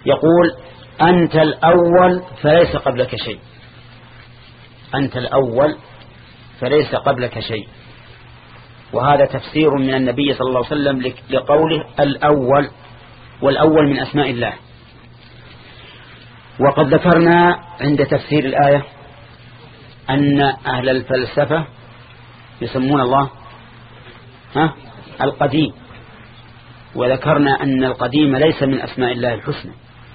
يقول أنت الأول فليس قبلك شيء، أنت الأول فليس قبلك شيء. وهذا تفسير من النبي صلى الله عليه وسلم لقوله الأول، والأول من أسماء الله. وقد ذكرنا عند تفسير الآية أن أهل الفلسفة يسمون الله القديم، وذكرنا أن القديم ليس من أسماء الله الحسنى،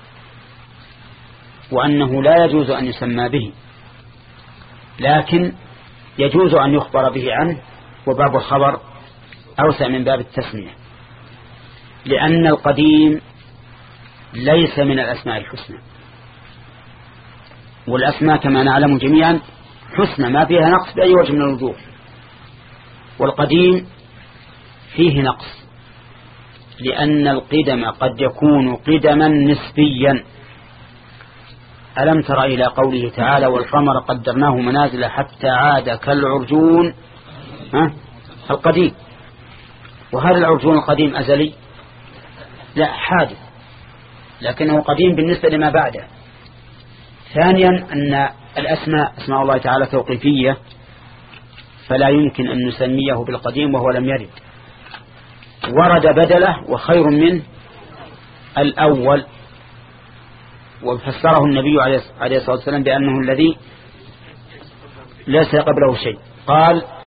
وأنه لا يجوز أن يسمى به، لكن يجوز أن يخبر به عنه، وباب الخبر أوسع من باب التسمية، لأن القديم ليس من الأسماء الحسنى، والأسماء كما نعلم جميعا حسنى ما فيها نقص بأي وجه من الوجوه، والقديم فيه نقص، لأن القدم قد يكون قدما نسبيا. ألم تر إلى قوله تعالى والقمر قدرناه منازل حتى عاد كالعرجون القديم. وهل العرجون القديم أزلي؟ لا، حادث، لكنه قديم بالنسبة لما بعده. ثانيا أن الأسماء أسماء الله تعالى توقيفية، فلا يمكن أن نسميه بالقديم وهو لم يرد، ورد بدله وخير من الأول، وفسره النبي عليه الصلاة والسلام بأنه الذي ليس قبله شيء. قال